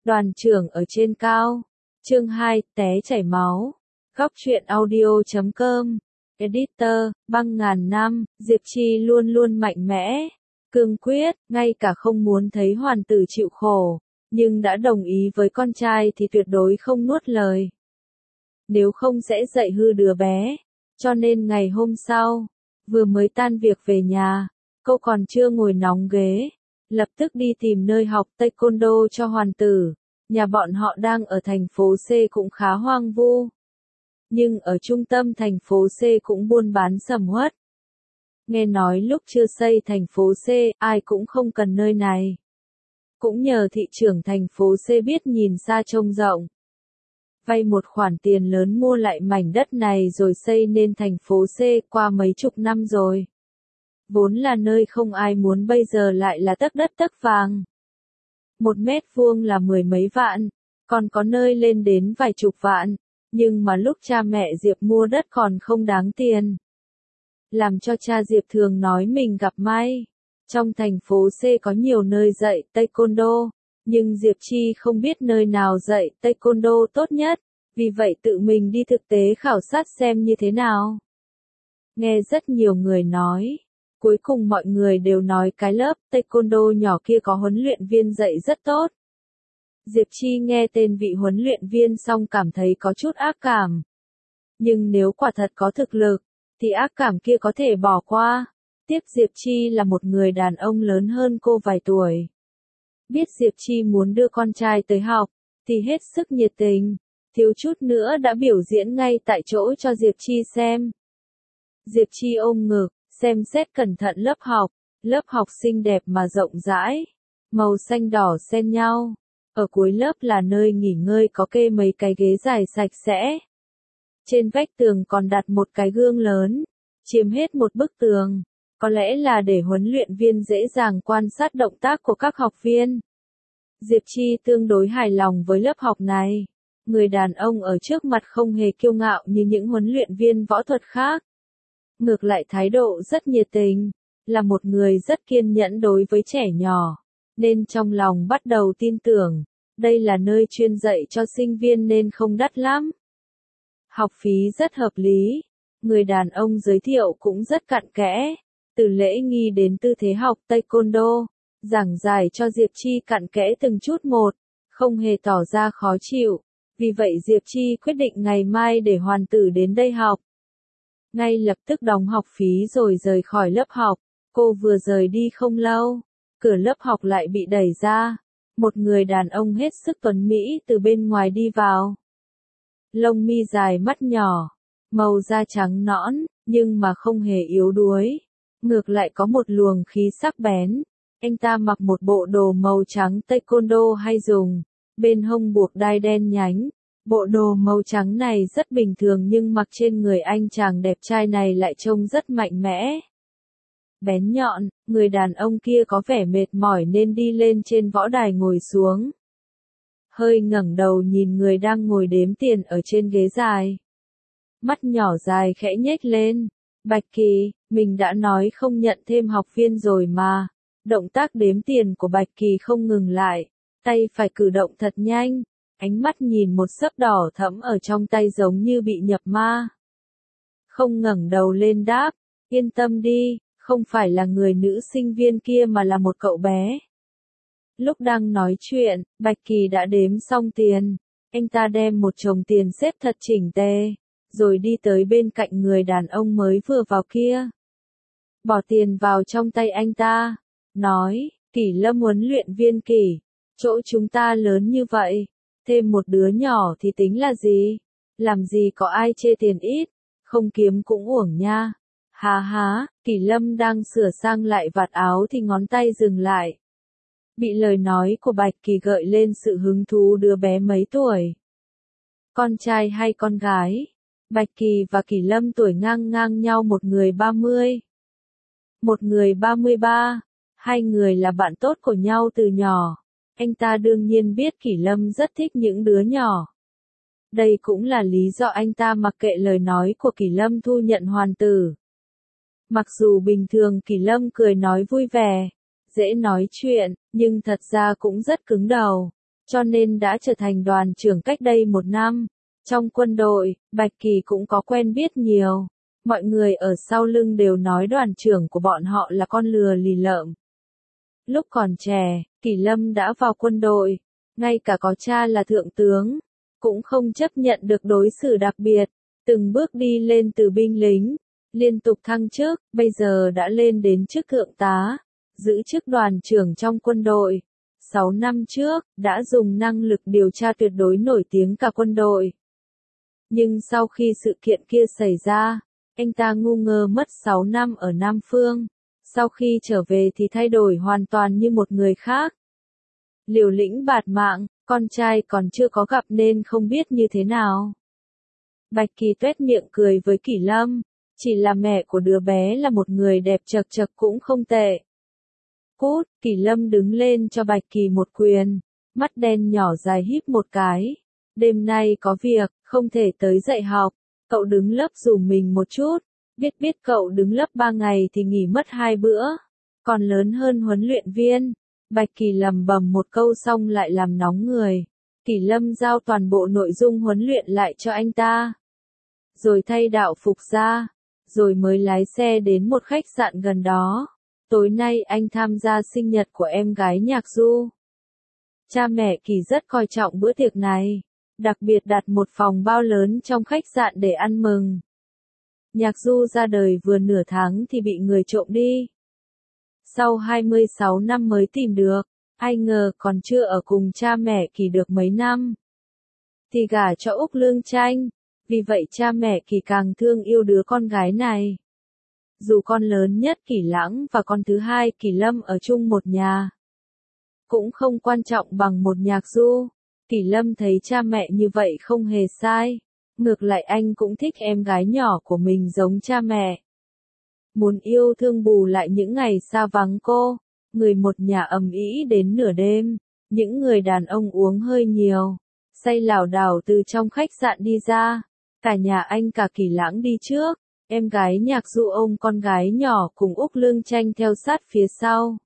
Đoàn trưởng ở trên cao. Chương 2, té chảy máu. Góc truyện audio.com. Editor, băng ngàn năm, Diệp Chi luôn luôn mạnh mẽ, cương quyết, ngay cả không muốn thấy hoàn tử chịu khổ, nhưng đã đồng ý với con trai thì tuyệt đối không nuốt lời. Nếu không sẽ dạy hư đứa bé. Cho nên ngày hôm sau, vừa mới tan việc về nhà, cô còn chưa ngồi nóng ghế, lập tức đi tìm nơi học taekwondo cho hoàn tử. Nhà bọn họ đang ở thành phố C cũng khá hoang vu. Nhưng ở trung tâm thành phố C cũng buôn bán sầm uất. Nghe nói lúc chưa xây thành phố C, ai cũng không cần nơi này. Cũng nhờ thị trưởng thành phố C biết nhìn xa trông rộng. Vay một khoản tiền lớn mua lại mảnh đất này rồi xây nên thành phố C qua mấy chục năm rồi. Vốn là nơi không ai muốn, bây giờ lại là tấc đất tấc vàng. 1 mét vuông là 10 mấy vạn, còn có nơi lên đến vài chục vạn, nhưng mà lúc cha mẹ Diệp mua đất còn không đáng tiền. Làm cho cha Diệp thường nói mình gặp may. Trong thành phố C có nhiều nơi dạy taekwondo, nhưng Diệp Chi không biết nơi nào dạy taekwondo tốt nhất, vì vậy tự mình đi thực tế khảo sát xem như thế nào. Nghe rất nhiều người nói. Cuối cùng mọi người đều nói cái lớp taekwondo nhỏ kia có huấn luyện viên dạy rất tốt. Diệp Chi nghe tên vị huấn luyện viên xong cảm thấy có chút ác cảm. Nhưng nếu quả thật có thực lực, thì ác cảm kia có thể bỏ qua. Tiếc Diệp Chi là một người đàn ông lớn hơn cô vài tuổi. Biết Diệp Chi muốn đưa con trai tới học, thì hết sức nhiệt tình, thiếu chút nữa đã biểu diễn ngay tại chỗ cho Diệp Chi xem. Diệp Chi ôm ngực, xem xét cẩn thận lớp học xinh đẹp mà rộng rãi, màu xanh đỏ xen nhau. Ở cuối lớp là nơi nghỉ ngơi có kê mấy cái ghế dài sạch sẽ. Trên vách tường còn đặt một cái gương lớn, chiếm hết một bức tường, có lẽ là để huấn luyện viên dễ dàng quan sát động tác của các học viên. Diệp Chi tương đối hài lòng với lớp học này. Người đàn ông ở trước mặt không hề kiêu ngạo như những huấn luyện viên võ thuật khác. Ngược lại thái độ rất nhiệt tình, là một người rất kiên nhẫn đối với trẻ nhỏ, nên trong lòng bắt đầu tin tưởng, đây là nơi chuyên dạy cho sinh viên nên không đắt lắm. Học phí rất hợp lý, người đàn ông giới thiệu cũng rất cặn kẽ, từ lễ nghi đến tư thế học taekwondo, giảng giải cho Diệp Chi cặn kẽ từng chút một, không hề tỏ ra khó chịu, vì vậy Diệp Chi quyết định ngày mai để hoàn tử đến đây học. Ngay lập tức đóng học phí rồi rời khỏi lớp học, cô vừa rời đi không lâu, cửa lớp học lại bị đẩy ra, một người đàn ông hết sức tuấn mỹ từ bên ngoài đi vào. Lông mi dài, mắt nhỏ, màu da trắng nõn, nhưng mà không hề yếu đuối, ngược lại có một luồng khí sắc bén. Anh ta mặc một bộ đồ màu trắng taekwondo hay dùng, bên hông buộc đai đen nhánh. Bộ đồ màu trắng này rất bình thường nhưng mặc trên người anh chàng đẹp trai này lại trông rất mạnh mẽ. Bén nhọn, người đàn ông kia có vẻ mệt mỏi nên đi lên trên võ đài ngồi xuống. Hơi ngẩng đầu nhìn người đang ngồi đếm tiền ở trên ghế dài. Mắt nhỏ dài khẽ nhếch lên. Bạch Kỳ, mình đã nói không nhận thêm học viên rồi mà. Động tác đếm tiền của Bạch Kỳ không ngừng lại, tay phải cử động thật nhanh. Ánh mắt nhìn một xấp đỏ thẫm ở trong tay giống như bị nhập ma. Không ngẩng đầu lên đáp, yên tâm đi, không phải là người nữ sinh viên kia mà là một cậu bé. Lúc đang nói chuyện, Bạch Kỳ đã đếm xong tiền. Anh ta đem một chồng tiền xếp thật chỉnh tề, rồi đi tới bên cạnh người đàn ông mới vừa vào kia. Bỏ tiền vào trong tay anh ta, nói, Kỷ Lâm huấn luyện viên Kỷ, chỗ chúng ta lớn như vậy. Thêm một đứa nhỏ thì tính là gì? Làm gì có ai chê tiền ít, không kiếm cũng uổng nha. Há há, Kỷ Lâm đang sửa sang lại vạt áo thì ngón tay dừng lại. Bị lời nói của Bạch Kỳ gợi lên sự hứng thú đứa bé mấy tuổi. Con trai hay con gái? Bạch Kỳ và Kỷ Lâm tuổi ngang ngang nhau, một người 30. Một người 33. Hai người là bạn tốt của nhau từ nhỏ. Anh ta đương nhiên biết Kỷ Lâm rất thích những đứa nhỏ. Đây cũng là lý do anh ta mặc kệ lời nói của Kỷ Lâm thu nhận hoàn tử. Mặc dù bình thường Kỷ Lâm cười nói vui vẻ, dễ nói chuyện, nhưng thật ra cũng rất cứng đầu. cho nên đã trở thành đoàn trưởng cách đây 1 năm. Trong quân đội, Bạch Kỳ cũng có quen biết nhiều. Mọi người ở sau lưng đều nói đoàn trưởng của bọn họ là con lừa lì lợm. Lúc còn trẻ, Kỳ Lâm đã vào quân đội, ngay cả có cha là thượng tướng, cũng không chấp nhận được đối xử đặc biệt, từng bước đi lên từ binh lính, liên tục thăng chức, bây giờ đã lên đến chức thượng tá, giữ chức đoàn trưởng trong quân đội. 6 năm trước, đã dùng năng lực điều tra tuyệt đối nổi tiếng cả quân đội. Nhưng sau khi sự kiện kia xảy ra, anh ta ngu ngơ mất 6 năm ở Nam Phương. Sau khi trở về thì thay đổi hoàn toàn như một người khác. Liều lĩnh bạt mạng, con trai còn chưa có gặp nên không biết như thế nào. Bạch Kỳ tuét miệng cười với Kỳ Lâm, chỉ là mẹ của đứa bé là một người đẹp chật chật cũng không tệ. Cút, Kỳ Lâm đứng lên cho Bạch Kỳ một quyền, mắt đen nhỏ dài híp một cái. Đêm nay có việc, không thể tới dạy học, cậu đứng lớp dùm mình một chút. Biết cậu đứng lớp 3 ngày thì nghỉ mất 2 bữa, còn lớn hơn huấn luyện viên. Bạch Kỳ lầm bầm một câu xong lại làm nóng người. Kỳ Lâm giao toàn bộ nội dung huấn luyện lại cho anh ta. Rồi thay đạo phục ra, rồi mới lái xe đến một khách sạn gần đó. Tối nay anh tham gia sinh nhật của em gái Nhạc Du. Cha mẹ Kỳ rất coi trọng bữa tiệc này, đặc biệt đặt một phòng bao lớn trong khách sạn để ăn mừng. Nhạc Du ra đời vừa nửa tháng thì bị người trộm đi. Sau 26 năm mới tìm được, ai ngờ còn chưa ở cùng cha mẹ Kỳ được mấy năm, thì gả cho Úc Lương Tranh, vì vậy cha mẹ Kỳ càng thương yêu đứa con gái này. Dù con lớn nhất Kỳ Lãng và con thứ hai Kỳ Lâm ở chung một nhà, cũng không quan trọng bằng một Nhạc Du. Kỳ Lâm thấy cha mẹ như vậy không hề sai. Ngược lại anh cũng thích em gái nhỏ của mình giống cha mẹ. Muốn yêu thương bù lại những ngày xa vắng cô, người một nhà ầm ĩ đến nửa đêm, những người đàn ông uống hơi nhiều, say lảo đảo từ trong khách sạn đi ra, cả nhà anh cả Kỳ Lãng đi trước, em gái Nhạc Du ôm con gái nhỏ cùng Úc Lương Tranh theo sát phía sau.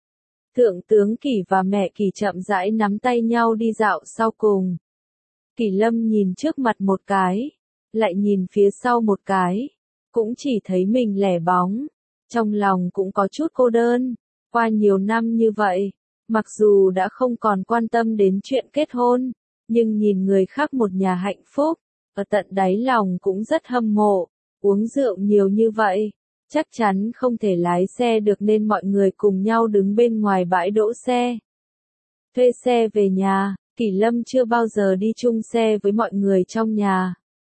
Thượng tướng Kỳ và mẹ Kỳ chậm rãi nắm tay nhau đi dạo sau cùng. Kỳ Lâm nhìn trước mặt một cái, lại nhìn phía sau một cái, cũng chỉ thấy mình lẻ bóng, trong lòng cũng có chút cô đơn. Qua nhiều năm như vậy, mặc dù đã không còn quan tâm đến chuyện kết hôn, nhưng nhìn người khác một nhà hạnh phúc, ở tận đáy lòng cũng rất hâm mộ. Uống rượu nhiều như vậy, chắc chắn không thể lái xe được nên mọi người cùng nhau đứng bên ngoài bãi đỗ xe. Thuê xe về nhà. Kỳ Lâm chưa bao giờ đi chung xe với mọi người trong nhà.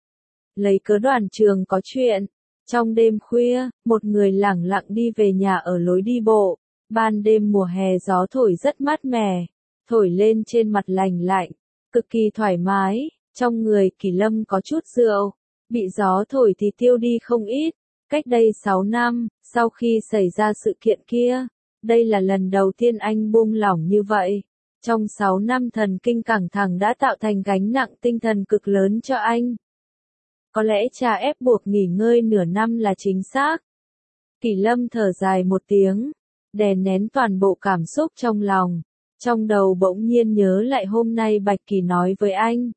Lấy cớ đoàn trường có chuyện, trong đêm khuya, một người lẳng lặng đi về nhà ở lối đi bộ. Ban đêm mùa hè gió thổi rất mát mẻ, thổi lên trên mặt lành lạnh, cực kỳ thoải mái. Trong người Kỳ Lâm có chút rượu, bị gió thổi thì tiêu đi không ít. Cách đây 6 năm, sau khi xảy ra sự kiện kia, đây là lần đầu tiên anh buông lỏng như vậy. Trong 6 năm thần kinh căng thẳng đã tạo thành gánh nặng tinh thần cực lớn cho anh. Có lẽ cha ép buộc nghỉ ngơi nửa năm là chính xác. Kỳ Lâm thở dài một tiếng, đè nén toàn bộ cảm xúc trong lòng. Trong đầu bỗng nhiên nhớ lại hôm nay Bạch Kỳ nói với anh.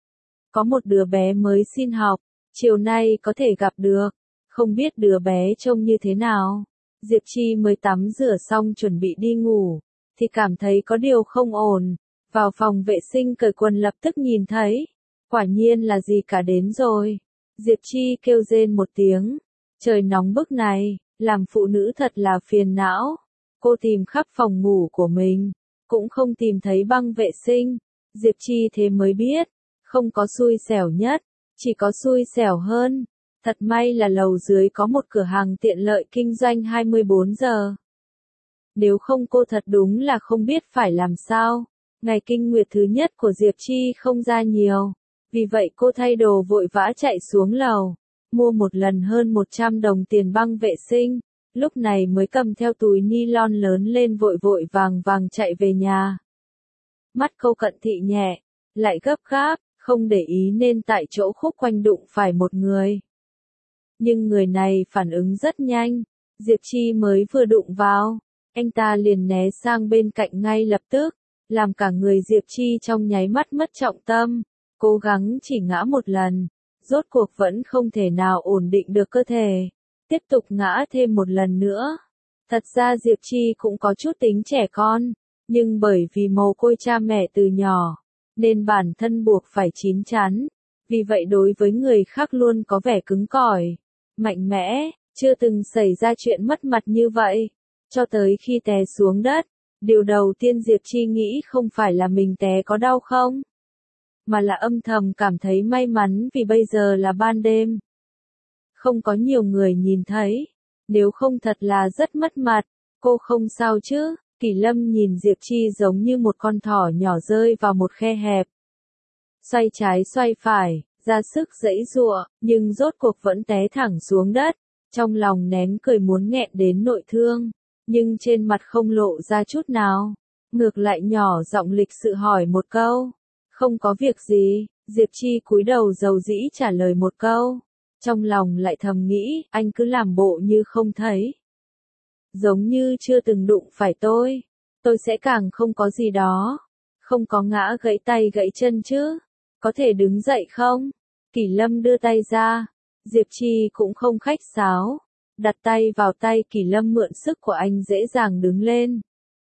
Có một đứa bé mới xin học, chiều nay có thể gặp được, không biết đứa bé trông như thế nào. Diệp Chi mới tắm rửa xong chuẩn bị đi ngủ, thì cảm thấy có điều không ổn. Vào phòng vệ sinh cởi quần lập tức nhìn thấy. Quả nhiên là gì cả đến rồi. Diệp Chi kêu rên một tiếng. Trời nóng bức này, làm phụ nữ thật là phiền não. Cô tìm khắp phòng ngủ của mình, cũng không tìm thấy băng vệ sinh. Diệp Chi thế mới biết, không có xui xẻo nhất, chỉ có xui xẻo hơn. Thật may là lầu dưới có một cửa hàng tiện lợi kinh doanh 24 giờ. Nếu không cô thật đúng là không biết phải làm sao. Ngày kinh nguyệt thứ nhất của Diệp Chi không ra nhiều. Vì vậy cô thay đồ vội vã chạy xuống lầu, mua một lần hơn 100 đồng tiền băng vệ sinh. Lúc này mới cầm theo túi ni lon lớn lên vội vội vàng vàng chạy về nhà. Mắt cô cận thị nhẹ, lại gấp gáp, không để ý nên tại chỗ khúc quanh đụng phải một người. Nhưng người này phản ứng rất nhanh, Diệp Chi mới vừa đụng vào, anh ta liền né sang bên cạnh ngay lập tức, làm cả người Diệp Chi trong nháy mắt mất trọng tâm, cố gắng chỉ ngã một lần, rốt cuộc vẫn không thể nào ổn định được cơ thể, tiếp tục ngã thêm một lần nữa. Thật ra Diệp Chi cũng có chút tính trẻ con, nhưng bởi vì mồ côi cha mẹ từ nhỏ, nên bản thân buộc phải chín chắn, vì vậy đối với người khác luôn có vẻ cứng cỏi, mạnh mẽ, chưa từng xảy ra chuyện mất mặt như vậy. Cho tới khi té xuống đất, điều đầu tiên Diệp Chi nghĩ không phải là mình té có đau không, mà là âm thầm cảm thấy may mắn vì bây giờ là ban đêm. Không có nhiều người nhìn thấy, nếu không thật là rất mất mặt. Cô không sao chứ? Kỳ Lâm nhìn Diệp Chi giống như một con thỏ nhỏ rơi vào một khe hẹp. Xoay trái xoay phải, ra sức giãy giụa, nhưng rốt cuộc vẫn té thẳng xuống đất. Trong lòng nén cười muốn nghẹn đến nội thương, nhưng trên mặt không lộ ra chút nào. Ngược lại nhỏ giọng lịch sự hỏi một câu. Không có việc gì, Diệp Chi cúi đầu dầu dĩ trả lời một câu. Trong lòng lại thầm nghĩ, anh cứ làm bộ như không thấy. Giống như chưa từng đụng phải tôi sẽ càng không có gì đó. Không có ngã gãy tay gãy chân chứ. Có thể đứng dậy không? Kỳ Lâm đưa tay ra. Diệp Chi cũng không khách sáo. Đặt tay vào tay Kỳ Lâm mượn sức của anh dễ dàng đứng lên.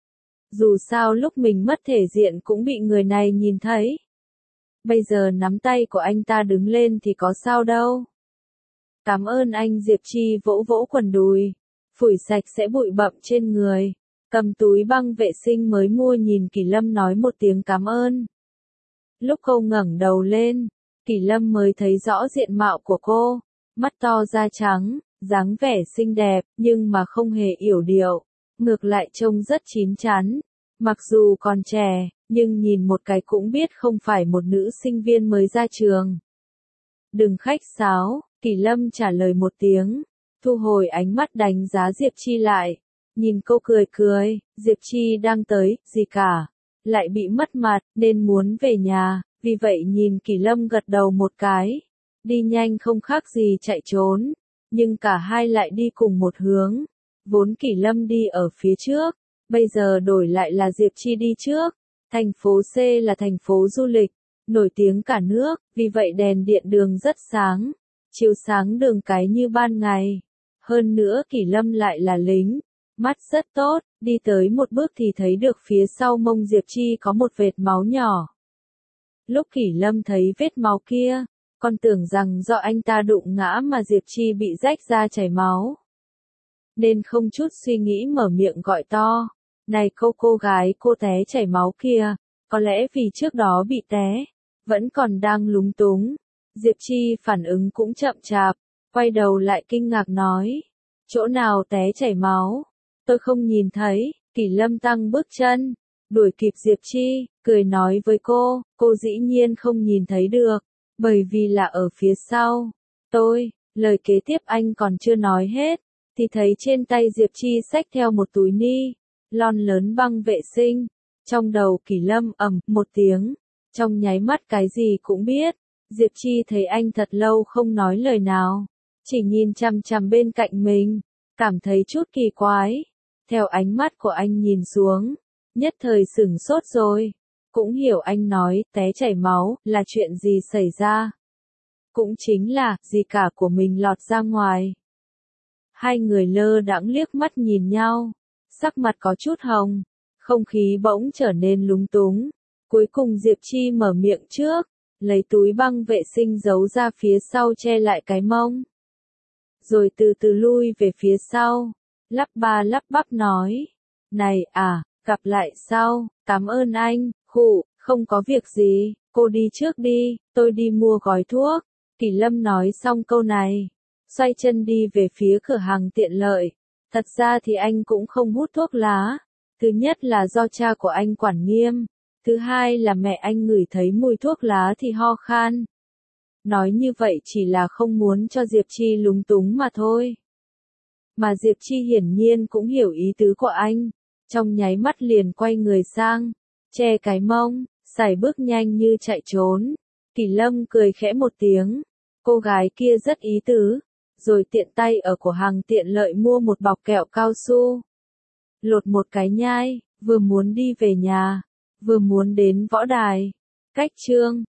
Dù sao lúc mình mất thể diện cũng bị người này nhìn thấy. Bây giờ nắm tay của anh ta đứng lên thì có sao đâu. Cảm ơn anh. Diệp Chi vỗ vỗ quần đùi, phủi sạch sẽ bụi bặm trên người, cầm túi băng vệ sinh mới mua nhìn Kỳ Lâm nói một tiếng cảm ơn. Lúc cô ngẩng đầu lên, Kỳ Lâm mới thấy rõ diện mạo của cô, mắt to da trắng, dáng vẻ xinh đẹp, nhưng mà không hề yểu điệu, ngược lại trông rất chín chắn. Mặc dù còn trẻ, nhưng nhìn một cái cũng biết không phải một nữ sinh viên mới ra trường. Đừng khách sáo, Kỳ Lâm trả lời một tiếng, thu hồi ánh mắt đánh giá Diệp Chi lại, nhìn cô cười cười. Diệp Chi đang tới, gì cả, lại bị mất mặt, nên muốn về nhà, vì vậy nhìn Kỳ Lâm gật đầu một cái, đi nhanh không khác gì chạy trốn, nhưng cả hai lại đi cùng một hướng, vốn Kỳ Lâm đi ở phía trước, bây giờ đổi lại là Diệp Chi đi trước. Thành phố C là thành phố du lịch, nổi tiếng cả nước, vì vậy đèn điện đường rất sáng, chiếu sáng đường cái như ban ngày. Hơn nữa Kỳ Lâm lại là lính, mắt rất tốt, đi tới một bước thì thấy được phía sau mông Diệp Chi có một vệt máu nhỏ. Lúc Kỳ Lâm thấy vết máu kia, còn tưởng rằng do anh ta đụng ngã mà Diệp Chi bị rách ra chảy máu. Nên không chút suy nghĩ mở miệng gọi to. Này cô gái, cô té chảy máu kia, có lẽ vì trước đó bị té, vẫn còn đang lúng túng. Diệp Chi phản ứng cũng chậm chạp, quay đầu lại kinh ngạc nói. Chỗ nào té chảy máu? Tôi không nhìn thấy. Kỳ Lâm tăng bước chân, đuổi kịp Diệp Chi, cười nói với cô dĩ nhiên không nhìn thấy được, bởi vì là ở phía sau. Lời kế tiếp anh còn chưa nói hết, thì thấy trên tay Diệp Chi xách theo một túi ni lon lớn băng vệ sinh. Trong đầu Kỳ Lâm ầm một tiếng, trong nháy mắt cái gì cũng biết. Diệp Chi thấy anh thật lâu không nói lời nào, chỉ nhìn chằm chằm bên cạnh mình, cảm thấy chút kỳ quái. Theo ánh mắt của anh nhìn xuống, nhất thời sửng sốt rồi, cũng hiểu anh nói té chảy máu là chuyện gì xảy ra. Cũng chính là gì cả của mình lọt ra ngoài. Hai người lơ đãng liếc mắt nhìn nhau, sắc mặt có chút hồng, không khí bỗng trở nên lúng túng. Cuối cùng Diệp Chi mở miệng trước, lấy túi băng vệ sinh giấu ra phía sau che lại cái mông. Rồi từ từ lui về phía sau, lắp ba lắp bắp nói. Này gặp lại sau, cảm ơn anh, không có việc gì, cô đi trước đi, tôi đi mua gói thuốc. Kỳ Lâm nói xong câu này, xoay chân đi về phía cửa hàng tiện lợi. Thật ra thì anh cũng không hút thuốc lá. Thứ nhất là do cha của anh quản nghiêm. Thứ hai là mẹ anh ngửi thấy mùi thuốc lá thì ho khan. Nói như vậy chỉ là không muốn cho Diệp Chi lúng túng mà thôi. Mà Diệp Chi hiển nhiên cũng hiểu ý tứ của anh. Trong nháy mắt liền quay người sang, che cái mông, sải bước nhanh như chạy trốn. Kỳ Lâm cười khẽ một tiếng. Cô gái kia rất ý tứ. Rồi tiện tay ở cửa hàng tiện lợi mua một bọc kẹo cao su. Lột một cái nhai, vừa muốn đi về nhà, vừa muốn đến võ đài. Cách chương